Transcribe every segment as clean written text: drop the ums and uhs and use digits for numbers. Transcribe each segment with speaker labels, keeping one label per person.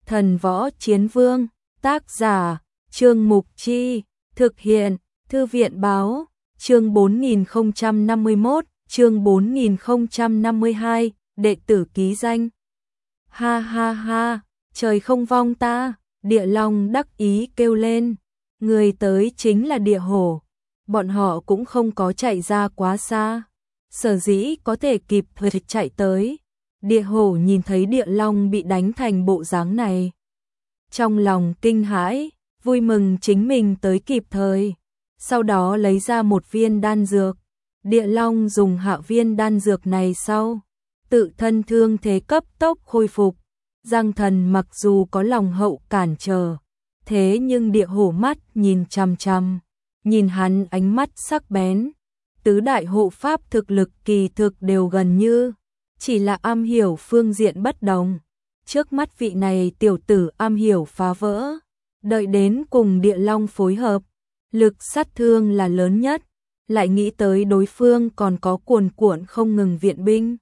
Speaker 1: Thần Võ Chiến Vương, tác giả, Trương Mục Chi, thực hiện, Thư viện Báo, chương 4051, chương 4052, đệ tử ký danh. Ha ha ha, trời không vong ta, Địa Long đắc ý kêu lên, người tới chính là Địa Hổ, bọn họ cũng không có chạy ra quá xa, sở dĩ có thể kịp thời chạy tới. Địa Hổ nhìn thấy Địa Long bị đánh thành bộ dáng này, trong lòng kinh hãi, vui mừng chính mình tới kịp thời, sau đó lấy ra một viên đan dược. Địa Long dùng hạ viên đan dược này sau, tự thân thương thế cấp tốc khôi phục. Giang Thần mặc dù có lòng hậu cản trở, thế nhưng Địa Hổ mắt nhìn chằm chằm, nhìn hắn ánh mắt sắc bén. Tứ đại hộ pháp thực lực kỳ thực đều gần như, chỉ là am hiểu phương diện bất đồng. Trước mắt vị này tiểu tử am hiểu phá vỡ, đợi đến cùng Địa Long phối hợp, lực sát thương là lớn nhất, lại nghĩ tới đối phương còn có cuồn cuộn không ngừng viện binh.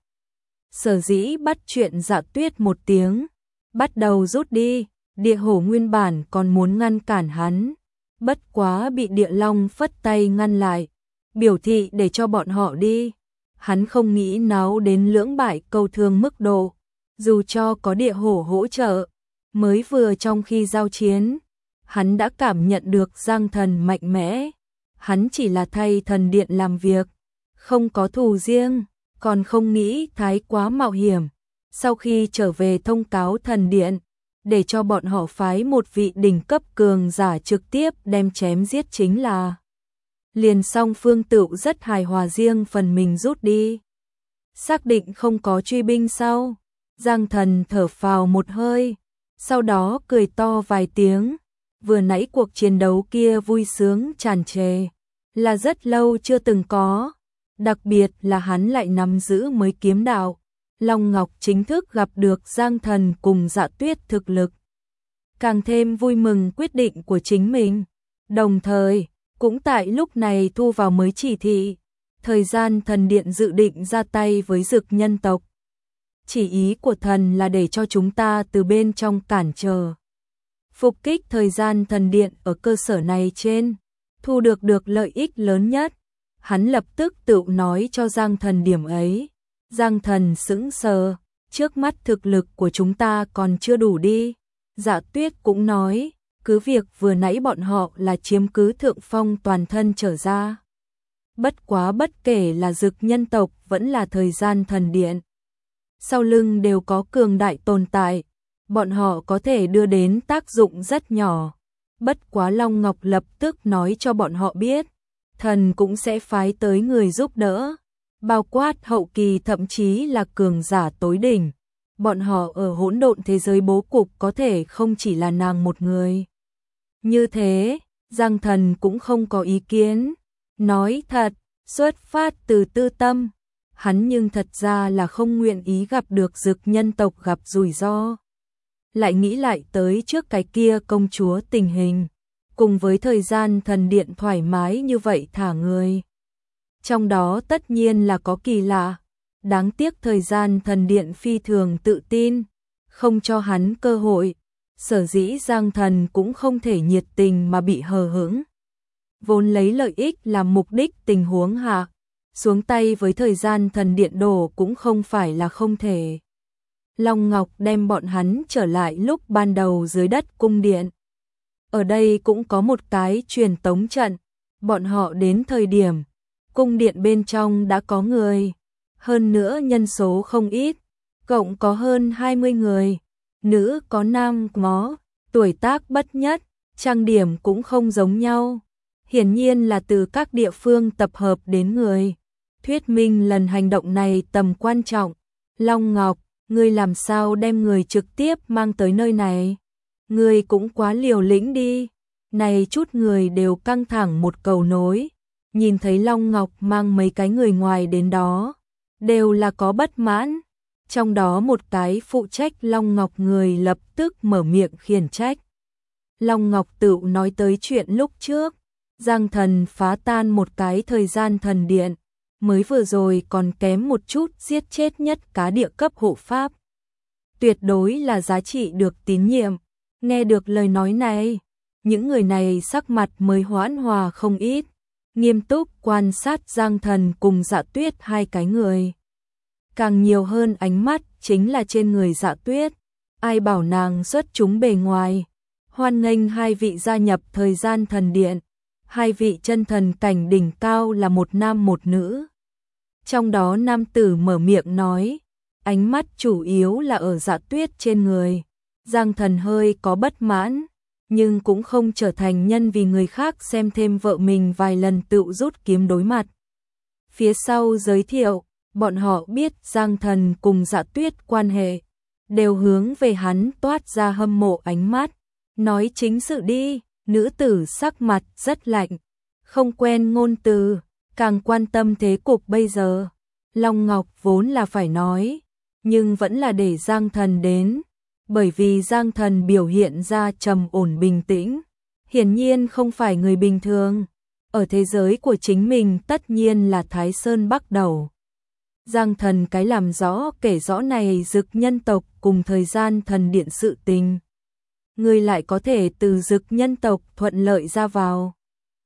Speaker 1: Sở dĩ bắt chuyện Dạ Tuyết một tiếng, bắt đầu rút đi. Địa Hổ nguyên bản còn muốn ngăn cản hắn, bất quá bị Địa Long phất tay ngăn lại, biểu thị để cho bọn họ đi. Hắn không nghĩ náo đến lưỡng bại câu thương mức độ, dù cho có Địa Hổ hỗ trợ, mới vừa trong khi giao chiến, hắn đã cảm nhận được Giang Thần mạnh mẽ. Hắn chỉ là thay thần điện làm việc, không có thù riêng, còn không nghĩ thái quá mạo hiểm. Sau khi trở về thông cáo thần điện, để cho bọn họ phái một vị đỉnh cấp cường giả trực tiếp đem chém giết chính là. Liền song phương tựu rất hài hòa riêng phần mình rút đi. Xác định không có truy binh sau, Giang Thần thở phào một hơi, sau đó cười to vài tiếng. Vừa nãy cuộc chiến đấu kia vui sướng tràn trề, là rất lâu chưa từng có, đặc biệt là hắn lại nắm giữ mới kiếm đạo. Long Ngọc chính thức gặp được Giang Thần cùng Dạ Tuyết thực lực, càng thêm vui mừng quyết định của chính mình, đồng thời cũng tại lúc này thu vào mới chỉ thị, thời gian thần điện dự định ra tay với Dực nhân tộc. Chỉ ý của thần là để cho chúng ta từ bên trong cản trở, phục kích thời gian thần điện ở cơ sở này trên, thu được lợi ích lớn nhất. Hắn lập tức tự nói cho Giang Thần điểm ấy. Giang Thần sững sờ, trước mắt thực lực của chúng ta còn chưa đủ đi. Dạ Tuyết cũng nói, cứ việc vừa nãy bọn họ là chiếm cứ thượng phong toàn thân trở ra. Bất quá bất kể là Dực nhân tộc vẫn là thời gian thần điện, sau lưng đều có cường đại tồn tại, bọn họ có thể đưa đến tác dụng rất nhỏ. Bất quá Long Ngọc lập tức nói cho bọn họ biết, thần cũng sẽ phái tới người giúp đỡ, bao quát hậu kỳ thậm chí là cường giả tối đỉnh. Bọn họ ở hỗn độn thế giới bố cục có thể không chỉ là nàng một người. Như thế, Giang Thần cũng không có ý kiến. Nói thật, xuất phát từ tư tâm, hắn nhưng thật ra là không nguyện ý gặp được Dực nhân tộc gặp rủi ro. Lại nghĩ lại tới trước cái kia công chúa tình hình, cùng với thời gian thần điện thoải mái như vậy thả người. Trong đó tất nhiên là có kỳ lạ, đáng tiếc thời gian thần điện phi thường tự tin, không cho hắn cơ hội, sở dĩ Giang Thần cũng không thể nhiệt tình mà bị hờ hững. Vốn lấy lợi ích làm mục đích tình huống hạ, xuống tay với thời gian thần điện đổ cũng không phải là không thể. Long Ngọc đem bọn hắn trở lại lúc ban đầu dưới đất cung điện. Ở đây cũng có một cái truyền tống trận, bọn họ đến thời điểm, cung điện bên trong đã có người, hơn nữa nhân số không ít, cộng có hơn 20 người, nữ có nam có, tuổi tác bất nhất, trang điểm cũng không giống nhau, hiển nhiên là từ các địa phương tập hợp đến người, thuyết minh lần hành động này tầm quan trọng. Long Ngọc, ngươi làm sao đem người trực tiếp mang tới nơi này? Ngươi cũng quá liều lĩnh đi. Này chút người đều căng thẳng một cầu nối, nhìn thấy Long Ngọc mang mấy cái người ngoài đến đó, đều là có bất mãn. Trong đó một cái phụ trách Long Ngọc người lập tức mở miệng khiển trách. Long Ngọc tự nói tới chuyện lúc trước, Giang Thần phá tan một cái thời gian thần điện, mới vừa rồi còn kém một chút giết chết nhất cá địa cấp hộ pháp. tuyệt đối là giá trị được tín nhiệm. Nghe được lời nói này, những người này sắc mặt mới hoãn hòa không ít, nghiêm túc quan sát Giang Thần cùng Dạ Tuyết hai cái người. Càng nhiều hơn ánh mắt chính là trên người Dạ Tuyết, ai bảo nàng xuất chúng bề ngoài. Hoan nghênh hai vị gia nhập thời gian thần điện, hai vị chân thần cảnh đỉnh cao là một nam một nữ. Trong đó nam tử mở miệng nói, ánh mắt chủ yếu là ở Dạ Tuyết trên người. Giang Thần hơi có bất mãn, nhưng cũng không trở thành nhân vì người khác xem thêm vợ mình vài lần tự rút kiếm đối mặt. Phía sau giới thiệu, bọn họ biết Giang Thần cùng Dạ Tuyết quan hệ, đều hướng về hắn toát ra hâm mộ ánh mắt. Nói chính sự đi, nữ tử sắc mặt rất lạnh, không quen ngôn từ, càng quan tâm thế cục bây giờ. Long Ngọc vốn là phải nói, nhưng vẫn là để Giang Thần đến, bởi vì Giang Thần biểu hiện ra trầm ổn bình tĩnh, hiển nhiên không phải người bình thường. Ở thế giới của chính mình tất nhiên là Thái Sơn Bắc Đầu. Giang Thần cái làm rõ kể rõ này Dực nhân tộc cùng thời gian thần điện sự tình. Người lại có thể từ Dực nhân tộc thuận lợi ra vào.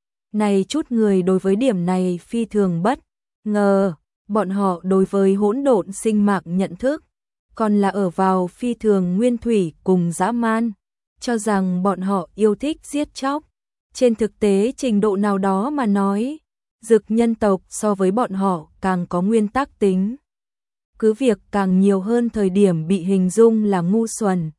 Speaker 1: Này chút người đối với điểm này phi thường bất ngờ, bọn họ đối với hỗn độn sinh mạng nhận thức, còn là ở vào phi thường nguyên thủy cùng dã man, cho rằng bọn họ yêu thích giết chóc. Trên thực tế trình độ nào đó mà nói, Dực nhân tộc so với bọn họ càng có nguyên tắc tính. Cứ việc càng nhiều hơn thời điểm bị hình dung là ngu xuẩn.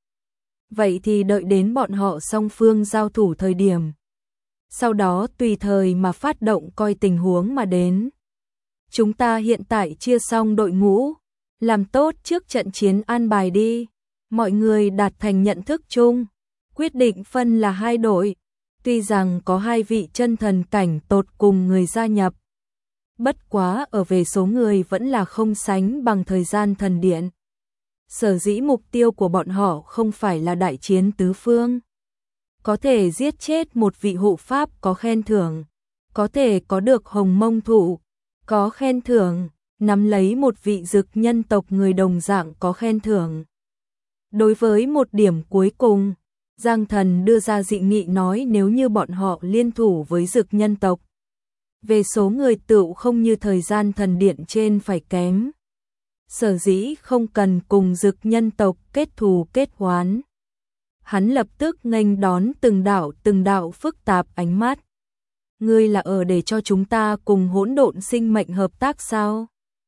Speaker 1: Vậy thì đợi đến bọn họ song phương giao thủ thời điểm. Sau đó tùy thời mà phát động coi tình huống mà đến. Chúng ta hiện tại chia xong đội ngũ, làm tốt trước trận chiến an bài đi. Mọi người đạt thành nhận thức chung, quyết định phân là hai đội. Tuy rằng có hai vị chân thần cảnh tột cùng người gia nhập, bất quá ở về số người vẫn là không sánh bằng thời gian thần điện. Sở dĩ mục tiêu của bọn họ không phải là đại chiến tứ phương. Có thể giết chết một vị hộ pháp có khen thưởng, có thể có được hồng mông thụ, có khen thưởng, nắm lấy một vị Dực nhân tộc người đồng dạng có khen thưởng. Đối với một điểm cuối cùng, Giang Thần đưa ra dị nghị nói nếu như bọn họ liên thủ với Dực nhân tộc, về số người tựu không như thời gian thần điện trên phải kém. Sở dĩ không cần cùng Dực nhân tộc kết thù kết oán. Hắn lập tức nghênh đón từng đạo phức tạp ánh mắt. Ngươi là ở để cho chúng ta cùng hỗn độn sinh mệnh hợp tác sao?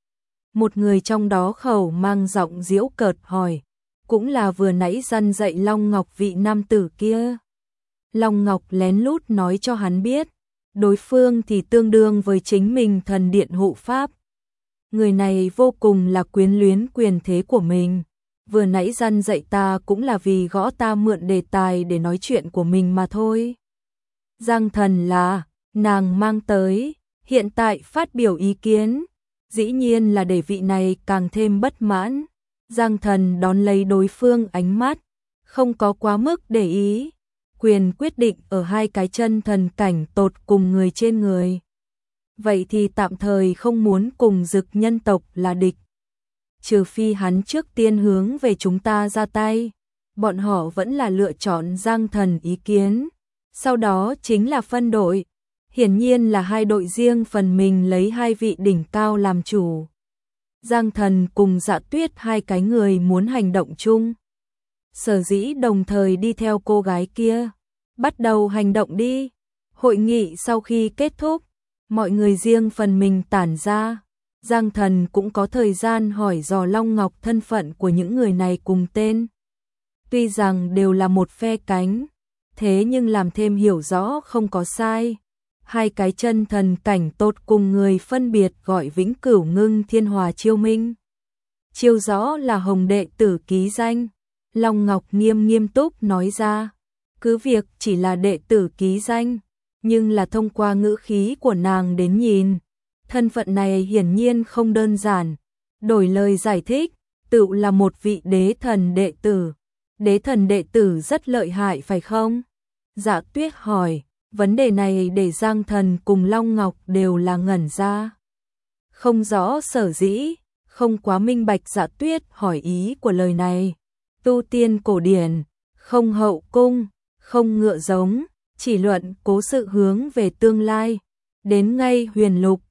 Speaker 1: Một người trong đó khẩu mang giọng giễu cợt hỏi, cũng là vừa nãy răn dạy Long Ngọc vị nam tử kia. Long Ngọc lén lút nói cho hắn biết, đối phương thì tương đương với chính mình thần điện hộ pháp. Người này vô cùng là quyến luyến quyền thế của mình. Vừa nãy răn dạy ta cũng là vì gõ ta mượn đề tài để nói chuyện của mình mà thôi. Giang Thần là nàng mang tới, hiện tại phát biểu ý kiến, dĩ nhiên là để vị này càng thêm bất mãn. Giang Thần đón lấy đối phương ánh mắt, không có quá mức để ý, quyền quyết định ở hai cái chân thần cảnh tột cùng người trên người. Vậy thì tạm thời không muốn cùng Dực nhân tộc là địch. Trừ phi hắn trước tiên hướng về chúng ta ra tay, bọn họ vẫn là lựa chọn Giang Thần ý kiến. Sau đó chính là phân đội, hiển nhiên là hai đội riêng phần mình lấy hai vị đỉnh cao làm chủ. Giang Thần cùng Dạ Tuyết hai cái người muốn hành động chung. Sở dĩ đồng thời đi theo cô gái kia. Bắt đầu hành động đi. Hội nghị sau khi kết thúc, mọi người riêng phần mình tản ra. Giang Thần cũng có thời gian hỏi dò Long Ngọc thân phận của những người này cùng tên. Tuy rằng đều là một phe cánh, thế nhưng làm thêm hiểu rõ không có sai. Hai cái chân thần cảnh tột cùng người phân biệt gọi Vĩnh Cửu Ngưng Thiên Hòa Chiêu Minh. Chiêu rõ là Hồng đệ tử ký danh. Long Ngọc nghiêm túc nói ra, cứ việc chỉ là đệ tử ký danh, nhưng là thông qua ngữ khí của nàng đến nhìn, thân phận này hiển nhiên không đơn giản. Đổi lời giải thích, tự là một vị đế thần đệ tử. Đế thần đệ tử rất lợi hại phải không? Dạ Tuyết hỏi. Vấn đề này để Giang Thần cùng Long Ngọc đều là ngẩn ra. Không rõ sở dĩ, không quá minh bạch Dạ Tuyết hỏi ý của lời này. tu tiên cổ điển, không hậu cung, không ngựa giống, chỉ luận cố sự hướng về tương lai. Đến ngay huyền lục,